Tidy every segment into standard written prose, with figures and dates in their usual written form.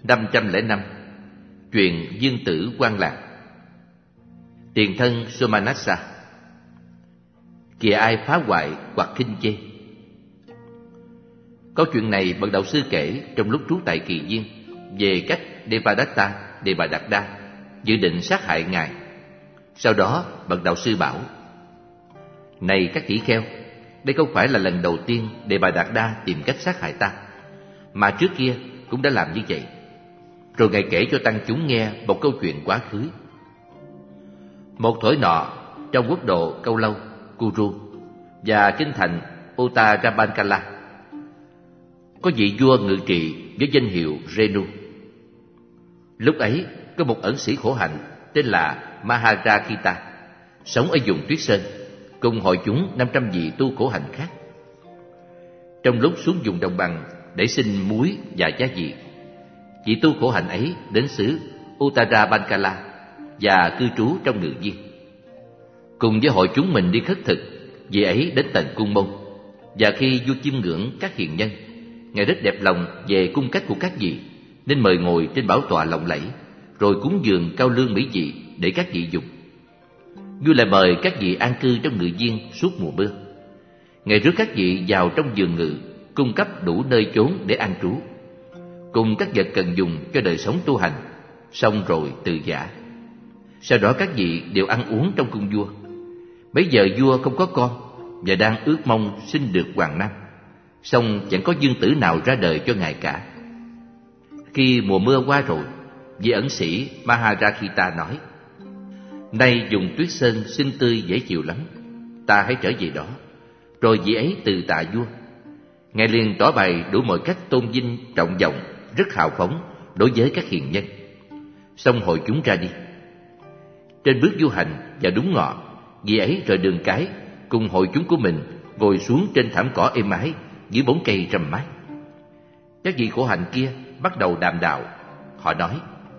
505. Chuyện Dương Tử Quan Lạc. Tiền thân Somanassa. Kìa ai phá hoại hoặc khinh chê. Câu chuyện này bậc đạo sư kể trong lúc trú tại Kỳ Viên về cách Devadatta Devadatta dự định sát hại ngài. Sau đó bậc đạo sư bảo: này các tỷ kheo, đây không phải là lần đầu tiên Devadatta tìm cách sát hại ta, mà trước kia cũng đã làm như vậy. Rồi ngài kể cho tăng chúng nghe một câu chuyện quá khứ. Một thổi nọ, trong quốc độ Câu Lâu, Kuru và kinh thành Uttarabankala, có vị vua ngự trị với danh hiệu Renu. Lúc ấy có một ẩn sĩ khổ hạnh tên là Maharakita sống ở vùng Tuyết Sơn cùng hội chúng 500 vị tu khổ hạnh khác. Trong lúc xuống vùng đồng bằng để xin muối và gia vị, vị tu khổ hạnh ấy đến xứ Uttarabankala và cư trú trong ngự viên. Cùng với hội chúng mình đi khất thực, vị ấy đến tận cung môn, và khi vua chiêm ngưỡng các hiền nhân, ngài rất đẹp lòng về cung cách của các vị, nên mời ngồi trên bảo tọa lộng lẫy, rồi cúng dường cao lương mỹ vị để các vị dùng. Vua lại mời các vị an cư trong ngự viên suốt mùa mưa. Ngài rước các vị vào trong giường ngự, cung cấp đủ nơi chốn để an trú, cùng các vật cần dùng cho đời sống tu hành, xong rồi từ giã. Sau đó các vị đều ăn uống trong cung vua. Bấy giờ vua không có con và đang ước mong sinh được hoàng nam, song chẳng có dương tử nào ra đời cho ngài cả. Khi mùa mưa qua rồi, vị ẩn sĩ Maharakita nói: nay vùng Tuyết Sơn xinh tươi dễ chịu lắm, ta hãy trở về đó. Rồi vị ấy từ tạ vua. Ngài liền tỏ bày đủ mọi cách tôn vinh trọng vọng, rất hào phóng đối với các hiền nhân. Xong hội chúng ra đi. Trên bước du hành và đúng ngọ, vị ấy rời đường cái cùng hội chúng của mình ngồi xuống trên thảm cỏ êm ái dưới bóng cây râm mát. Các vị khổ hạnh kia bắt đầu đàm đạo. Họ nói: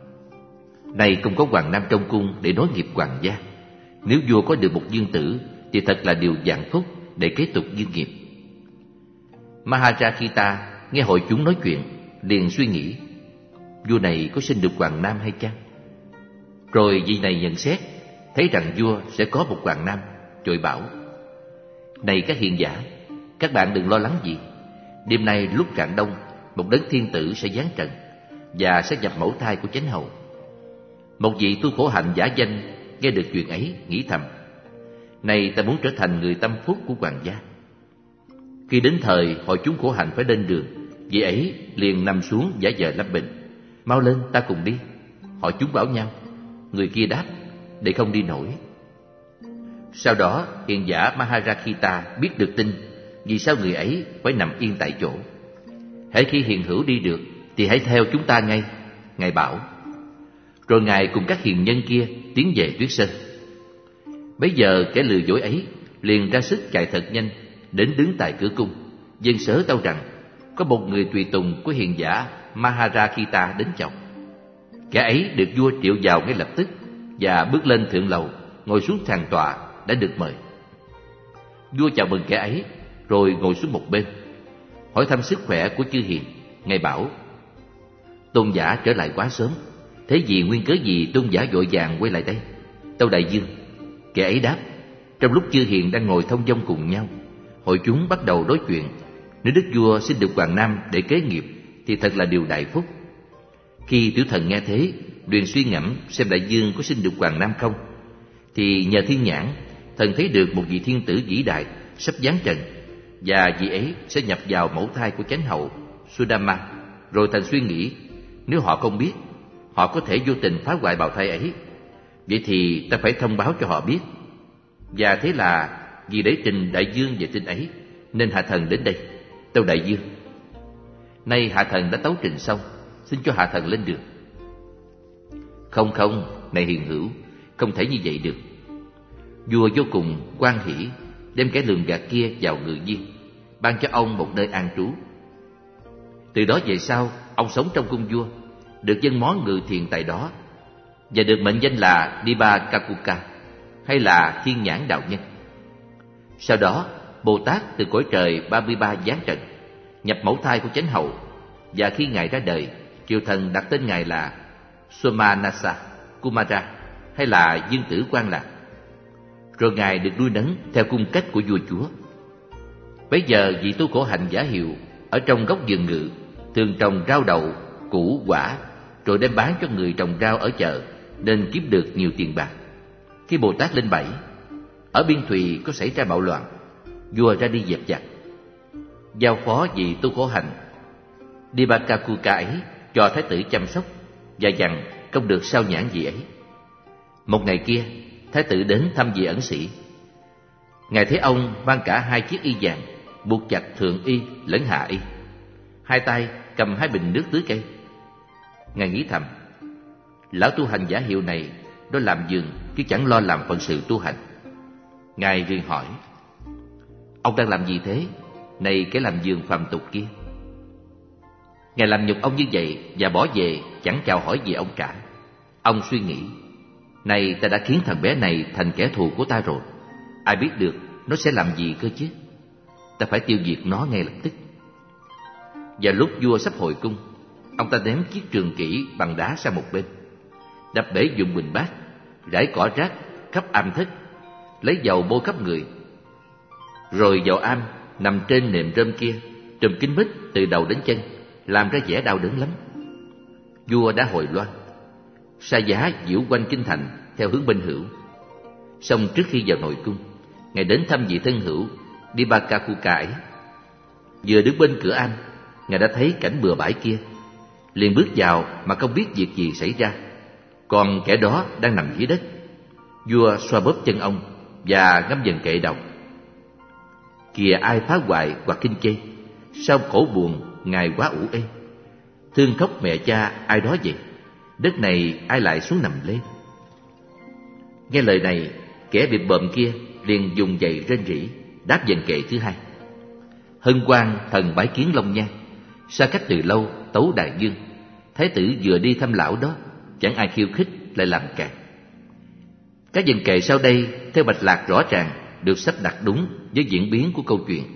này không có hoàng nam trong cung để nối nghiệp hoàng gia. Nếu vua có được một dương tử thì thật là điều vạn phúc để kế tục dương nghiệp. Maharakita nghe hội chúng nói chuyện liền suy nghĩ: vua này có sinh được hoàng nam hay chăng? Rồi vị này nhận xét, thấy rằng vua sẽ có một hoàng nam, rồi bảo: này các hiền giả, các bạn đừng lo lắng gì. Đêm nay lúc rạng đông, một đấng thiên tử sẽ giáng trần và sẽ nhập mẫu thai của chánh hầu. Một vị tu khổ hạnh giả danh nghe được chuyện ấy, nghĩ thầm: này ta muốn trở thành người tâm phúc của hoàng gia. Khi đến thời hội chúng khổ hạnh phải lên đường, vị ấy liền nằm xuống giả vờ lâm bệnh. Mau lên, ta cùng đi. Họ chúng bảo nhau. Người kia đáp: để không đi nổi. Sau đó hiền giả Maharakita biết được tin vì sao người ấy phải nằm yên tại chỗ. Hễ khi hiền hữu đi được thì hãy theo chúng ta ngay, ngài bảo. Rồi ngài cùng các hiền nhân kia tiến về Tuyết Sơn. Bấy giờ kẻ lừa dối ấy liền ra sức chạy thật nhanh đến đứng tại cửa cung, dân sớ tâu rằng có một người tùy tùng của hiền giả Maharakita đến chầu. Kẻ ấy được vua triệu vào ngay lập tức và bước lên thượng lầu, ngồi xuống sàn tọa đã được mời. Vua chào mừng kẻ ấy rồi ngồi xuống một bên, hỏi thăm sức khỏe của chư hiền. Ngài bảo: tôn giả trở lại quá sớm, thế vì nguyên cớ gì tôn giả vội vàng quay lại đây? Tâu đại dương. Kẻ ấy đáp: trong lúc chư hiền đang ngồi thông dong cùng nhau, hội chúng bắt đầu nói chuyện. Nếu đức vua xin được hoàng nam để kế nghiệp thì thật là điều đại phúc. Khi tiểu thần nghe thế, liền suy ngẫm xem đại dương có sinh được hoàng nam không, thì nhờ thiên nhãn, thần thấy được một vị thiên tử vĩ đại sắp giáng trần, và vị ấy sẽ nhập vào mẫu thai của chánh hậu Sudama. Rồi thần suy nghĩ, nếu họ không biết, họ có thể vô tình phá hoại bào thai ấy. Vậy thì ta phải thông báo cho họ biết. Và thế là vì để trình đại dương về tin ấy, nên hạ thần đến đây. Tâu đại dương. Nay hạ thần đã tấu trình xong, xin cho hạ thần lên đường. Không, này hiền hữu, không thể như vậy được. Vua vô cùng hoan hỉ, đem kẻ lường gạt kia vào ngự viên, ban cho ông một nơi an trú. Từ đó về sau, ông sống trong cung vua, được dâng món ngự thiền tại đó, và được mệnh danh là Dibakakuka, hay là thiên nhãn đạo nhân. Sau đó, Bồ Tát từ cõi trời 33 giáng trần, nhập mẫu thai của chánh hậu, và khi ngài ra đời, triều thần đặt tên ngài là Somanasa Kumara, hay là Dương Tử Quan Lạc. Rồi ngài được nuôi nấng theo cung cách của vua chúa. Bấy giờ vị tu khổ hạnh Giả Hiệu ở trong góc vườn ngự thường trồng rau đậu, củ quả, rồi đem bán cho người trồng rau ở chợ, nên kiếm được nhiều tiền bạc. Khi Bồ Tát lên 7, ở Biên Thùy có xảy ra bạo loạn, vua ra đi dẹp giặc, giao phó vị tu khổ hạnh Dibakakuka ấy cho thái tử chăm sóc, và dặn không được sao nhãn vị ấy. Một ngày kia, thái tử đến thăm vị ẩn sĩ. Ngài thấy ông mang cả 2 chiếc y vàng, buộc chặt thượng y lẫn hạ y, 2 tay cầm 2 bình nước tưới cây. Ngài nghĩ thầm, lão tu hành Giả Hiệu này nó làm vườn chứ chẳng lo làm phận sự tu hành. Ngài liền hỏi, ông đang làm gì thế, này cái làm vườn phàm tục kia? Ngài làm nhục ông như vậy và bỏ về, chẳng chào hỏi gì ông cả. Ông suy nghĩ, này ta đã khiến thằng bé này thành kẻ thù của ta rồi, ai biết được nó sẽ làm gì cơ chứ. Ta phải tiêu diệt nó ngay lập tức. Và lúc vua sắp hồi cung, ông ta ném chiếc trường kỷ bằng đá sang một bên, đập bể dụng bình bát, rải cỏ rác khắp am thất, lấy dầu bôi khắp người. Rồi vào am, nằm trên nệm rơm kia, trùm kín mít từ đầu đến chân, làm ra vẻ đau đớn lắm. Vua đã hồi loan, sa giá diễu quanh kinh thành theo hướng bên hữu. Xong trước khi vào nội cung, ngài đến thăm vị thân hữu Dibakakuka ấy. Vừa đứng bên cửa am, ngài đã thấy cảnh bừa bãi kia, liền bước vào mà không biết việc gì xảy ra. Còn kẻ đó đang nằm dưới đất. Vua xoa bóp chân ông và ngâm dần kệ đọc, kìa ai phá hoại hoặc kinh chê, sao khổ buồn ngài quá ủ ê. Thương khóc mẹ cha ai đó vậy, đất này ai lại xuống nằm lên. Nghe lời này, kẻ bị bợm kia liền dùng giày rên rỉ, đáp dần kệ thứ 2. Hân Quang thần bái kiến Long Nhan, xa cách từ lâu tấu đại dương. Thái tử vừa đi thăm lão đó, chẳng ai khiêu khích lại làm càn. Các dần kệ sau đây theo mạch lạc rõ ràng, được sắp đặt đúng với diễn biến của câu chuyện.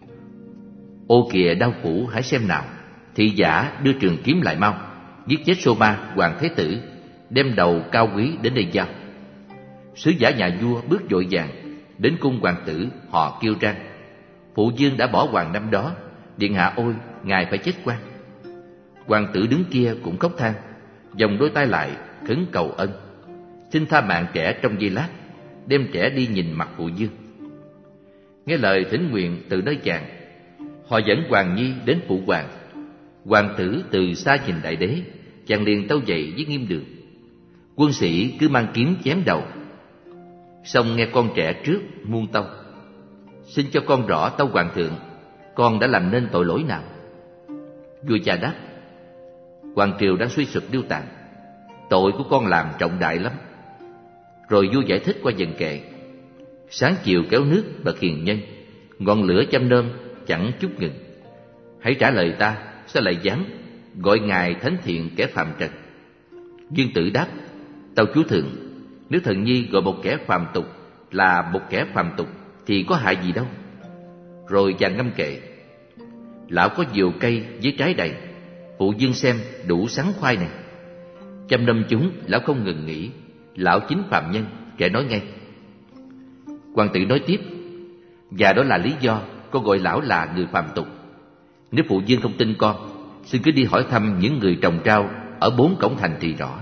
Ô kìa đao phủ hãy xem nào, thị giả đưa trường kiếm lại mau, giết chết Soma hoàng thái tử, đem đầu cao quý đến đây giao. Sứ giả nhà vua bước vội vàng đến cung hoàng tử họ kêu răng, phụ vương đã bỏ hoàng năm đó, điện hạ ôi ngài phải chết quan. Hoàng tử đứng kia cũng khóc than, vòng đôi tay lại khấn cầu ân, xin tha mạng trẻ trong giây lát, đem trẻ đi nhìn mặt phụ vương. Nghe lời thỉnh nguyện từ nơi chàng, họ dẫn Hoàng Nhi đến phụ hoàng. Hoàng tử từ xa nhìn đại đế, chàng liền tâu dậy với nghiêm đường. Quân sĩ cứ mang kiếm chém đầu. Xong nghe con trẻ trước muôn tâu, xin cho con rõ tâu hoàng thượng, con đã làm nên tội lỗi nào? Vua cha đáp, hoàng triều đang suy sụp điêu tàn, tội của con làm trọng đại lắm. Rồi vua giải thích qua dần kệ, sáng chiều kéo nước bậc hiền nhân, ngọn lửa châm nơm chẳng chút ngừng. Hãy trả lời ta, sao lại dám gọi ngài thánh thiện kẻ phàm trần? Dương Tử đáp, tâu chúa thượng, nếu thần nhi gọi một kẻ phàm tục là một kẻ phàm tục thì có hại gì đâu. Rồi chàng ngâm kệ, lão có diều cây với trái đầy, phụ vương xem đủ sắn khoai này. Chăm năm chúng lão không ngừng nghỉ, lão chính phàm nhân, trẻ nói ngay. Hoàng tử nói tiếp, và đó là lý do con gọi lão là người phàm tục. Nếu phụ vương không tin con, xin cứ đi hỏi thăm những người trồng rau ở 4 cổng thành thì rõ.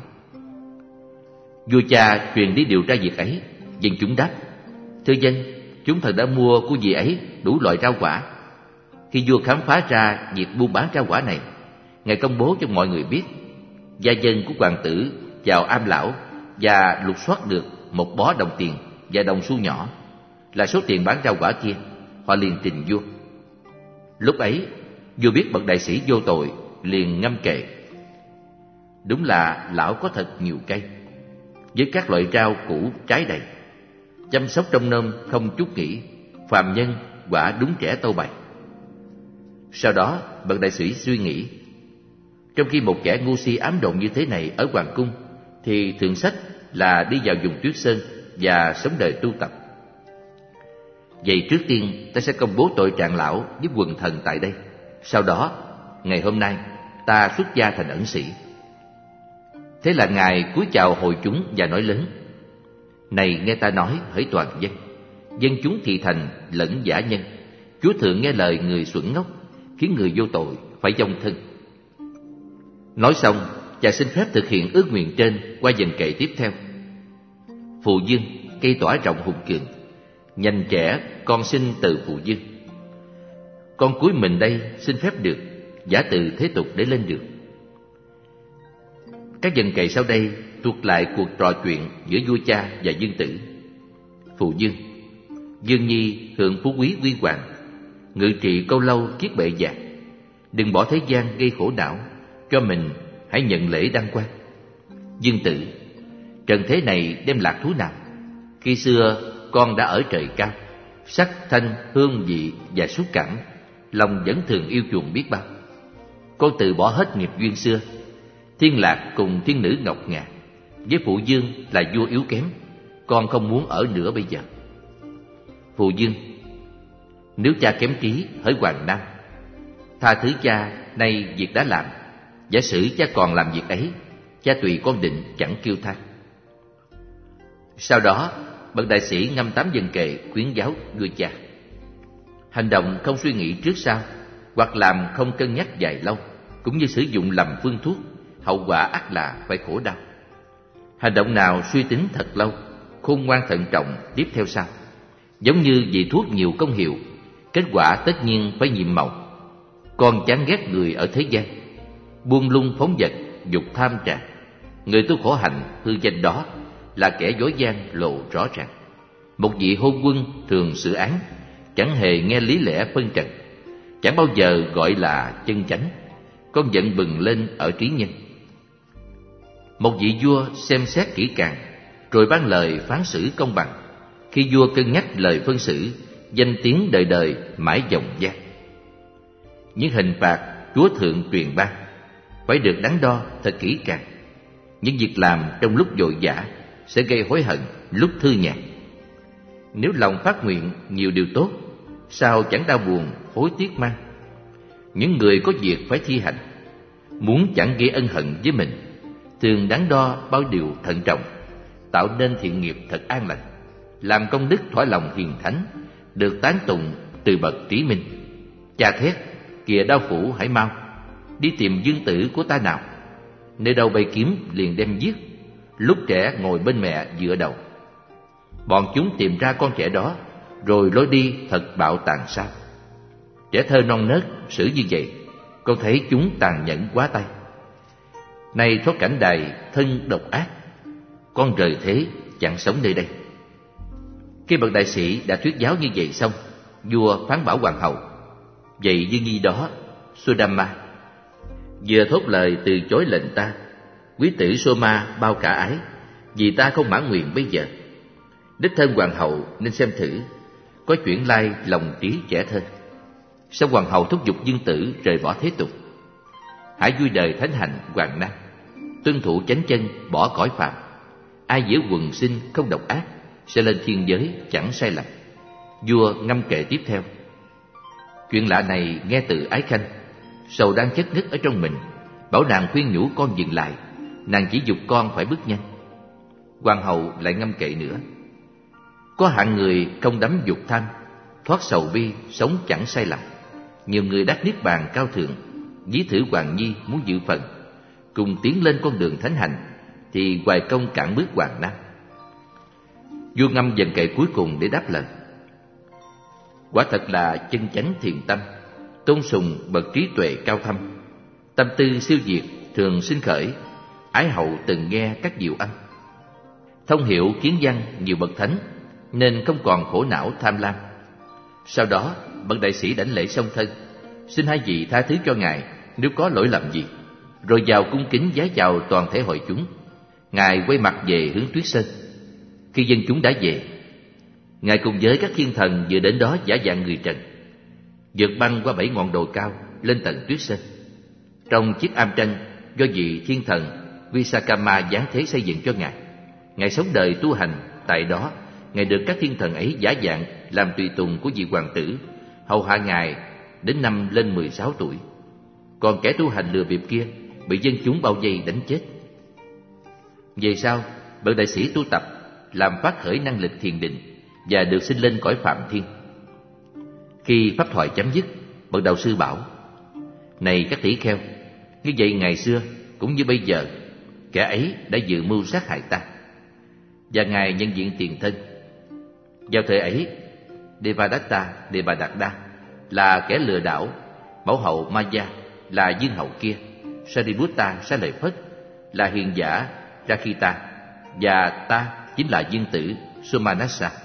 Vua cha truyền đi điều tra việc ấy. Dân chúng đáp, thưa dân, chúng thần đã mua của vị ấy đủ loại rau quả. Khi vua khám phá ra việc buôn bán rau quả này, ngài công bố cho mọi người biết. Gia dân của hoàng tử vào am lão và lục soát được một bó đồng tiền và đồng xu nhỏ, là số tiền bán rau quả kia. Họ liền trình vua. Lúc ấy vua biết bậc đại sĩ vô tội, liền ngâm kệ, đúng là lão có thật nhiều cây, với các loại rau củ trái đầy, chăm sóc trông nom không chút nghỉ, phàm nhân quả đúng trẻ tâu bày. Sau đó bậc đại sĩ suy nghĩ, trong khi một kẻ ngu si ám độn như thế này ở hoàng cung, thì thượng sách là đi vào vùng Tuyết Sơn và sống đời tu tập. Vậy trước tiên ta sẽ công bố tội trạng lão với quần thần tại đây. Sau đó, ngày hôm nay, ta xuất gia thành ẩn sĩ. Thế là Ngài cúi chào hội chúng và nói lớn: Này nghe ta nói, hỡi toàn dân, dân chúng thị thành lẫn giả nhân, Chúa thường nghe lời người xuẩn ngốc, khiến người vô tội phải dâng thân. Nói xong, Cha xin phép thực hiện ước nguyện trên qua dần kệ tiếp theo. Phù dương, cây tỏa rộng hùng cường, nhanh trẻ, con sinh từ phù dương. Con cúi mình đây xin phép được giả từ thế tục để lên được. Các dần kệ sau đây thuộc lại cuộc trò chuyện giữa vua cha và dương tử. Phù dương: Dương nhi hưởng phú quý huy hoàng, ngự trị câu lâu kiết bệ vạc. Đừng bỏ thế gian gây khổ não, cho mình hãy nhận lễ đăng quang. Dương tử: Trần thế này đem lạc thú nào? Khi xưa con đã ở trời cao, sắc thanh hương vị và xúc cảm, lòng vẫn thường yêu chuộng biết bao. Con từ bỏ hết nghiệp duyên xưa, thiên lạc cùng thiên nữ ngọc ngà. Với Phụ Dương là vua yếu kém, con không muốn ở nữa bây giờ. Phụ Dương: Nếu cha kém trí, hỡi Hoàng Nam, tha thứ cha, nay việc đã làm. Giả sử cha còn làm việc ấy, cha tùy con định chẳng kêu than. Sau đó, bậc đại sĩ ngâm 8 dần kệ khuyến giáo vua cha: Hành động không suy nghĩ trước sau, hoặc làm không cân nhắc dài lâu, cũng như sử dụng lầm phương thuốc, hậu quả ắt là phải khổ đau. Hành động nào suy tính thật lâu, khôn ngoan thận trọng tiếp theo sau. Giống như vị thuốc nhiều công hiệu, kết quả tất nhiên phải nhiệm màu. Con chán ghét người ở thế gian, buông lung phóng dật, dục tham trà. Người tu khổ hạnh hư danh đó là kẻ dối gian lộ rõ ràng. Một vị hôn quân thường xử án, chẳng hề nghe lý lẽ phân trần, chẳng bao giờ gọi là chân chánh. Con giận bừng lên ở trí nhân. Một vị vua xem xét kỹ càng, rồi ban lời phán xử công bằng. Khi vua cân nhắc lời phân xử, danh tiếng đời đời mãi dòng dang. Những hình phạt Chúa thượng truyền ban phải được đắn đo thật kỹ càng. Những việc làm trong lúc vội vã sẽ gây hối hận lúc thư nhàn. Nếu lòng phát nguyện nhiều điều tốt, sao chẳng đau buồn hối tiếc mang. Những người có việc phải thi hành, muốn chẳng gây ân hận với mình, thường đắn đo bao điều thận trọng, tạo nên thiện nghiệp thật an lành, làm công đức thỏa lòng hiền thánh, được tán tụng từ bậc trí minh. Cha thét: Kìa đao phủ hãy mau, đi tìm dương tử của ta nào. Nơi đâu bay kiếm liền đem giết, lúc trẻ ngồi bên mẹ dựa đầu. Bọn chúng tìm ra con trẻ đó, rồi lối đi thật bạo tàn sao. Trẻ thơ non nớt xử như vậy, con thấy chúng tàn nhẫn quá tay. Nay thoát cảnh đài thân độc ác, con rời thế chẳng sống nơi đây. Khi bậc đại sĩ đã thuyết giáo như vậy xong, vua phán bảo hoàng hậu: Vậy Dương nhi đó, Sudama, vừa thốt lời từ chối lệnh ta, quý tử Soma bao cả ái, vì ta không mãn nguyện bây giờ. Đích thân hoàng hậu nên xem thử, có chuyển lai lòng trí trẻ thơ. Xong hoàng hậu thúc giục Dương tử rời bỏ thế tục. Hãy vui đời thánh hạnh Hoàng Nam, tuân thủ chánh chân, bỏ cõi phạm. Ai giữ quần sinh không độc ác, sẽ lên thiên giới chẳng sai lầm. Vua ngâm kệ tiếp theo: Chuyện lạ này nghe từ Ái Khanh, sầu đang chất ngất ở trong mình, bảo nàng khuyên nhủ con dừng lại, nàng chỉ giục con phải bước nhanh. Hoàng hậu lại ngâm kệ nữa: Có hạng người không đắm dục tham, thoát sầu bi, sống chẳng sai lầm. Nhiều người đắc niết bàn cao thượng, ví thử Hoàng nhi muốn dự phần, cùng tiến lên con đường thánh hành, thì hoài công cản bước Hoàng Nam. Vua ngâm dần kệ cuối cùng để đáp lời: Quả thật là chân chánh thiền tâm, tôn sùng bậc trí tuệ cao thâm. Tâm tư siêu diệt thường sinh khởi, ái hậu từng nghe các diệu âm. Thông hiểu kiến văn nhiều bậc thánh, nên không còn khổ não tham lam. Sau đó bậc đại sĩ đảnh lễ song thân, xin hai vị tha thứ cho ngài nếu có lỗi lầm gì, rồi vào cung kính vái chào toàn thể hội chúng. Ngài quay mặt về hướng Tuyết Sơn. Khi dân chúng đã về, ngài cùng với các thiên thần vừa đến đó giả dạng người trần, vượt băng qua 7 ngọn đồi cao lên tận Tuyết Sơn. Trong chiếc am tranh do vị thiên thần Visakama giáng thế xây dựng cho ngài sống đời tu hành tại đó. Ngài được các thiên thần ấy giả dạng làm tùy tùng của vị hoàng tử, hầu hạ ngài đến năm lên 16 tuổi. còn kẻ tu hành lừa bịp kia bị dân chúng bao vây đánh chết. Về sau, bậc đại sĩ tu tập làm phát khởi năng lực thiền định và được sinh lên cõi Phạm Thiên. Khi pháp thoại chấm dứt, bậc đạo sư bảo: này các tỷ kheo, như vậy ngày xưa cũng như bây giờ, kẻ ấy đã dự mưu sát hại ta, và ngài nhận diện tiền thân. Vào thời ấy, Devadatta Devadatta là kẻ lừa đảo, mẫu hậu Maya là dương hậu kia, Sariputta Xá Lợi Phất là hiền giả Rakita, và ta chính là dương tử Somanassa.